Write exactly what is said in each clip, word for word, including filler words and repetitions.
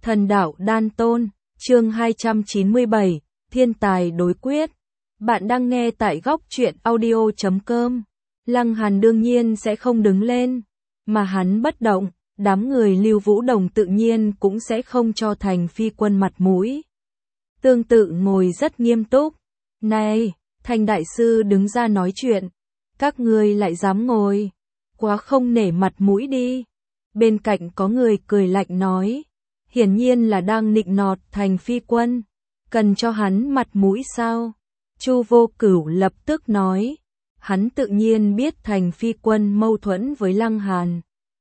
Thần đạo đan tôn, chương hai trăm chín mươi bảy, thiên tài đối quyết. Bạn đang nghe tại góc truyện audio chấm com. Lăng Hàn đương nhiên sẽ không đứng lên, mà hắn bất động, đám người Lưu Vũ Đồng tự nhiên cũng sẽ không cho Thành Phi Quân mặt mũi. Tương tự ngồi rất nghiêm túc. Này, Thành đại sư đứng ra nói chuyện, các ngươi lại dám ngồi, quá không nể mặt mũi đi. Bên cạnh có người cười lạnh nói, hiển nhiên là đang nịnh nọt Thành Phi Quân, cần cho hắn mặt mũi sao? Chu Vô Cửu lập tức nói, hắn tự nhiên biết Thành Phi Quân mâu thuẫn với Lăng Hàn.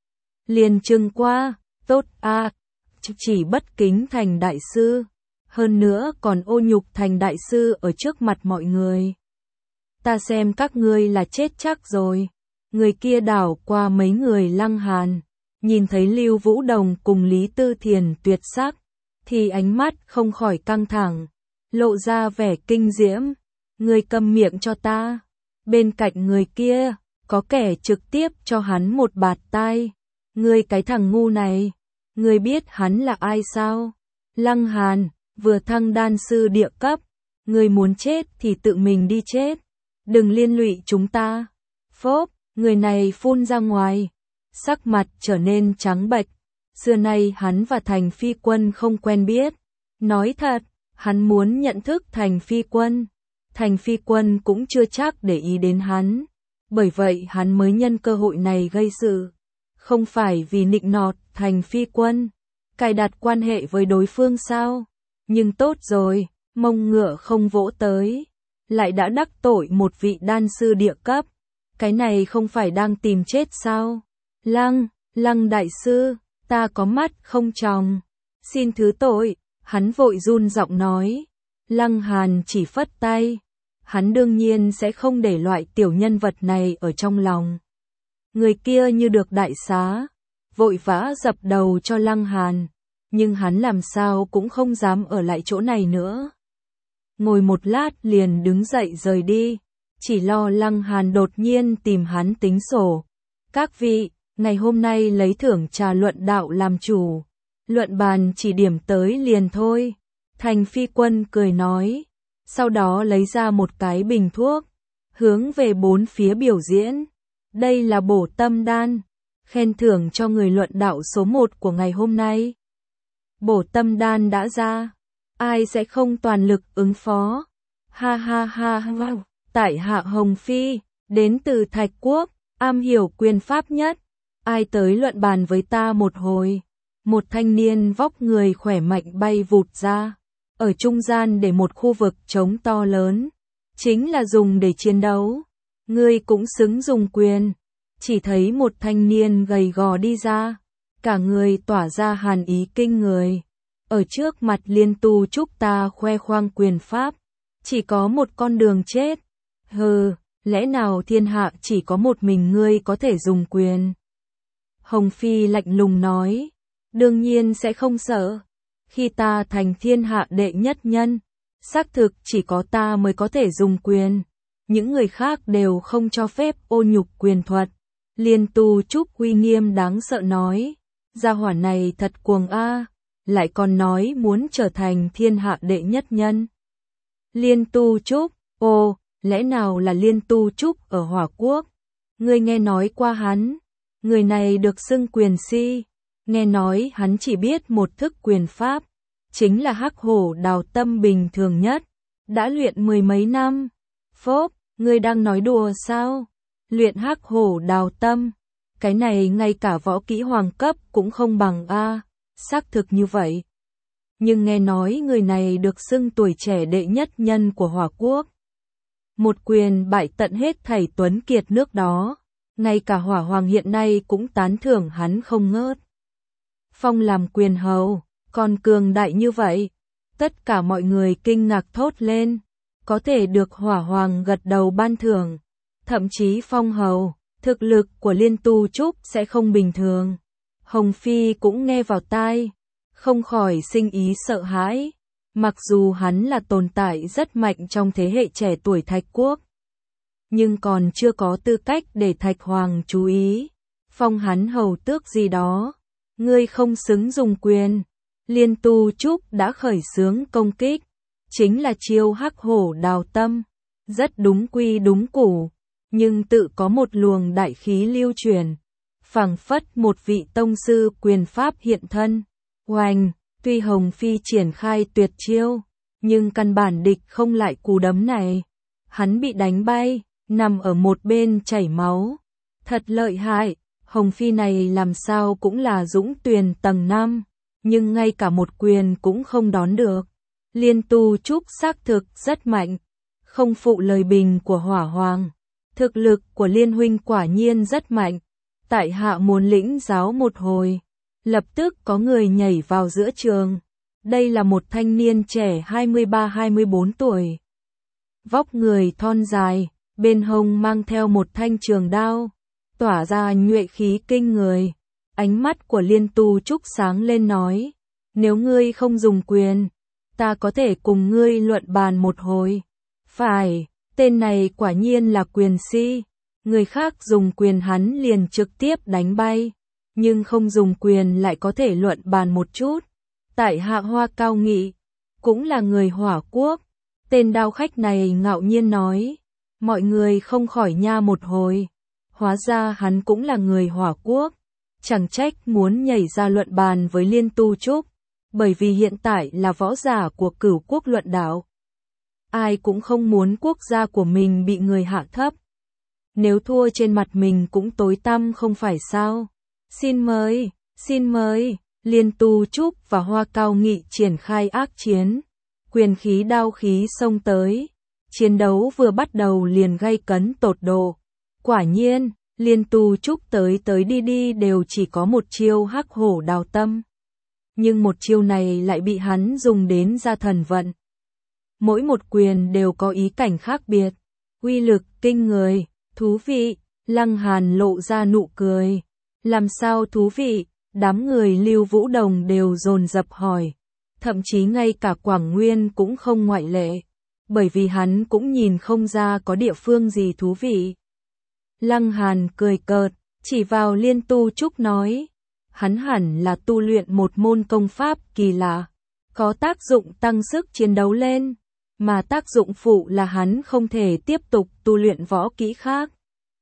Liền trừng qua, tốt a, à, chỉ bất kính Thành đại sư, hơn nữa còn ô nhục Thành đại sư ở trước mặt mọi người. Ta xem các ngươi là chết chắc rồi. Người kia đảo qua mấy người Lăng Hàn, nhìn thấy Lưu Vũ Đồng cùng Lý Tư Thiền tuyệt sắc, thì ánh mắt không khỏi căng thẳng, lộ ra vẻ kinh diễm. Người câm miệng cho ta. Bên cạnh người kia, có kẻ trực tiếp cho hắn một bạt tai. Ngươi cái thằng ngu này, ngươi biết hắn là ai sao? Lăng Hàn, vừa thăng đan sư địa cấp, ngươi muốn chết thì tự mình đi chết, đừng liên lụy chúng ta. Phốp, người này phun ra ngoài, sắc mặt trở nên trắng bệch. Xưa nay hắn và Thành Phi Quân không quen biết. Nói thật, hắn muốn nhận thức Thành Phi Quân. Thành Phi Quân cũng chưa chắc để ý đến hắn. Bởi vậy hắn mới nhân cơ hội này gây sự. Không phải vì nịnh nọt Thành Phi Quân, cài đặt quan hệ với đối phương sao? Nhưng tốt rồi, mông ngựa không vỗ tới, lại đã đắc tội một vị đan sư địa cấp. Cái này không phải đang tìm chết sao? Lăng, Lăng đại sư, ta có mắt không tròng, xin thứ tội. Hắn vội run giọng nói. Lăng Hàn chỉ phất tay, hắn đương nhiên sẽ không để loại tiểu nhân vật này ở trong lòng. Người kia như được đại xá, vội vã dập đầu cho Lăng Hàn, nhưng hắn làm sao cũng không dám ở lại chỗ này nữa. Ngồi một lát liền đứng dậy rời đi, chỉ lo Lăng Hàn đột nhiên tìm hắn tính sổ. Các vị, ngày hôm nay lấy thưởng trà luận đạo làm chủ, luận bàn chỉ điểm tới liền thôi. Thành Phi Quân cười nói, sau đó lấy ra một cái bình thuốc, hướng về bốn phía biểu diễn. Đây là bổ tâm đan, khen thưởng cho người luận đạo số một của ngày hôm nay. Bổ tâm đan đã ra, ai sẽ không toàn lực ứng phó? Ha ha ha ha, tại hạ Hồng Phi, đến từ Thạch Quốc, am hiểu quyền pháp nhất. Ai tới luận bàn với ta một hồi? Một thanh niên vóc người khỏe mạnh bay vụt ra, ở trung gian để một khu vực trống to lớn, chính là dùng để chiến đấu. Ngươi cũng xứng dùng quyền. Chỉ thấy một thanh niên gầy gò đi ra, cả người tỏa ra hàn ý kinh người. Ở trước mặt Liên Tu Trúc ta khoe khoang quyền pháp, chỉ có một con đường chết. Hừ, lẽ nào thiên hạ chỉ có một mình ngươi có thể dùng quyền? Hồng Phi lạnh lùng nói, đương nhiên sẽ không sợ. Khi ta thành thiên hạ đệ nhất nhân, xác thực chỉ có ta mới có thể dùng quyền. Những người khác đều không cho phép ô nhục quyền thuật. Liên Tu Trúc uy nghiêm đáng sợ nói, gia hỏa này thật cuồng a, lại còn nói muốn trở thành thiên hạ đệ nhất nhân. Liên Tu Trúc, ồ, lẽ nào là Liên Tu Trúc ở Hỏa Quốc? Ngươi nghe nói qua hắn? Người này được xưng quyền si, nghe nói hắn chỉ biết một thức quyền pháp, chính là Hắc Hổ Đào Tâm bình thường nhất, đã luyện mười mấy năm. Phốp, ngươi đang nói đùa sao? Luyện Hắc Hổ Đào Tâm, cái này ngay cả võ kỹ hoàng cấp cũng không bằng a. Xác thực như vậy. Nhưng nghe nói người này được xưng tuổi trẻ đệ nhất nhân của Hỏa Quốc. Một quyền bại tận hết thảy tuấn kiệt nước đó, ngay cả Hỏa Hoàng hiện nay cũng tán thưởng hắn không ngớt. Phong làm quyền hầu, còn cường đại như vậy. Tất cả mọi người kinh ngạc thốt lên, có thể được Hỏa Hoàng gật đầu ban thưởng, thậm chí phong hầu, thực lực của Liên Tu Trúc sẽ không bình thường. Hồng Phi cũng nghe vào tai, không khỏi sinh ý sợ hãi. Mặc dù hắn là tồn tại rất mạnh trong thế hệ trẻ tuổi Thạch Quốc, nhưng còn chưa có tư cách để Thạch Hoàng chú ý, phong hắn hầu tước gì đó. Ngươi không xứng dùng quyền. Liên Tu Trúc đã khởi xướng công kích, chính là chiêu hắc hổ đào tâm, rất đúng quy đúng củ, nhưng tự có một luồng đại khí lưu truyền, phảng phất một vị tông sư quyền pháp hiện thân. Oanh, tuy Hồng Phi triển khai tuyệt chiêu, nhưng căn bản địch không lại cú đấm này. Hắn bị đánh bay, nằm ở một bên chảy máu. Thật lợi hại, Hồng Phi này làm sao cũng là dũng tuyền tầng năm, nhưng ngay cả một quyền cũng không đón được. Liên Tu Trúc xác thực rất mạnh, không phụ lời bình của Hỏa Hoàng. Thực lực của Liên huynh quả nhiên rất mạnh. Tại hạ muốn lĩnh giáo một hồi. Lập tức có người nhảy vào giữa trường. Đây là một thanh niên trẻ hai mươi ba hai mươi bốn tuổi. Vóc người thon dài, bên hông mang theo một thanh trường đao, tỏa ra nhuệ khí kinh người. Ánh mắt của Liên Tu Trúc sáng lên nói, nếu ngươi không dùng quyền, ta có thể cùng ngươi luận bàn một hồi. Phải, tên này quả nhiên là quyền si. Người khác dùng quyền hắn liền trực tiếp đánh bay, nhưng không dùng quyền lại có thể luận bàn một chút. Tại hạ Hoa Cao Nghị, cũng là người Hỏa Quốc. Tên đao khách này ngạo nhiên nói, mọi người không khỏi nha một hồi. Hóa ra hắn cũng là người Hỏa Quốc, chẳng trách muốn nhảy ra luận bàn với Liên Tu Trúc, bởi vì hiện tại là võ giả của Cửu Quốc luận đạo. Ai cũng không muốn quốc gia của mình bị người hạ thấp. Nếu thua trên mặt mình cũng tối tăm không phải sao. Xin mời, xin mời, Liên Tu Trúc và Hoa Cao Nghị triển khai ác chiến. Quyền khí đao khí xông tới. Chiến đấu vừa bắt đầu liền gay cấn tột độ. Quả nhiên, Liên Tu Trúc tới tới đi đi đều chỉ có một chiêu hắc hổ đào tâm. Nhưng một chiêu này lại bị hắn dùng đến ra thần vận. Mỗi một quyền đều có ý cảnh khác biệt. Uy lực kinh người, thú vị, Lăng Hàn lộ ra nụ cười. Làm sao thú vị, đám người Lưu Vũ Đồng đều dồn dập hỏi. Thậm chí ngay cả Quảng Nguyên cũng không ngoại lệ. Bởi vì hắn cũng nhìn không ra có địa phương gì thú vị. Lăng Hàn cười cợt, chỉ vào Liên Tu Trúc nói. Hắn hẳn là tu luyện một môn công pháp kỳ lạ, có tác dụng tăng sức chiến đấu lên, mà tác dụng phụ là hắn không thể tiếp tục tu luyện võ kỹ khác.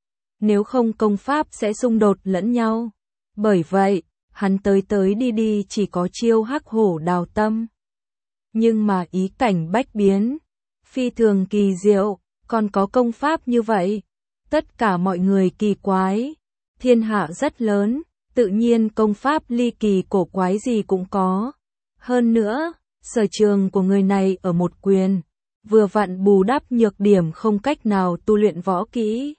Nếu không công pháp sẽ xung đột lẫn nhau. Bởi vậy, hắn tới tới đi đi chỉ có chiêu hắc hổ đào tâm. Nhưng mà ý cảnh bách biến, phi thường kỳ diệu, còn có công pháp như vậy. Tất cả mọi người kỳ quái, thiên hạ rất lớn, tự nhiên công pháp ly kỳ cổ quái gì cũng có. Hơn nữa, sở trường của người này ở một quyền, vừa vặn bù đắp nhược điểm không cách nào tu luyện võ kỹ.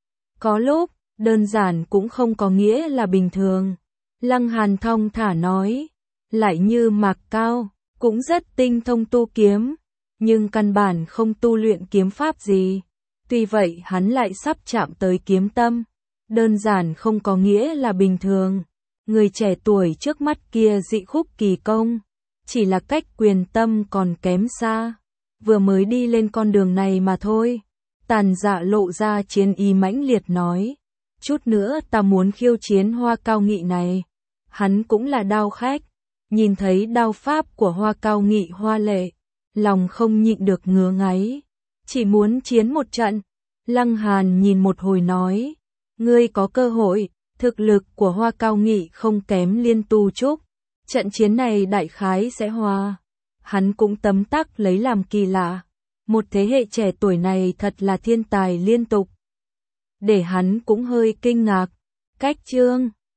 Có lúc, đơn giản cũng không có nghĩa là bình thường. Lăng Hàn thong thả nói, lại như Mạc Cao, cũng rất tinh thông tu kiếm, nhưng căn bản không tu luyện kiếm pháp gì. Tuy vậy hắn lại sắp chạm tới kiếm tâm, đơn giản không có nghĩa là bình thường. Người trẻ tuổi trước mắt kia dị khúc kỳ công, chỉ là cách quyền tâm còn kém xa, vừa mới đi lên con đường này mà thôi. Tàn Dạ lộ ra chiến ý mãnh liệt nói, chút nữa ta muốn khiêu chiến Hoa Cao Nghị này. Hắn cũng là đao khách, nhìn thấy đao pháp của Hoa Cao Nghị hoa lệ, lòng không nhịn được ngứa ngáy, chỉ muốn chiến một trận. Lăng Hàn nhìn một hồi nói, ngươi có cơ hội, thực lực của Hoa Cao Nghị không kém Liên Tu Trúc, trận chiến này đại khái sẽ hòa. Hắn cũng tấm tắc lấy làm kỳ lạ, một thế hệ trẻ tuổi này thật là thiên tài liên tục. Để hắn cũng hơi kinh ngạc. Cách chương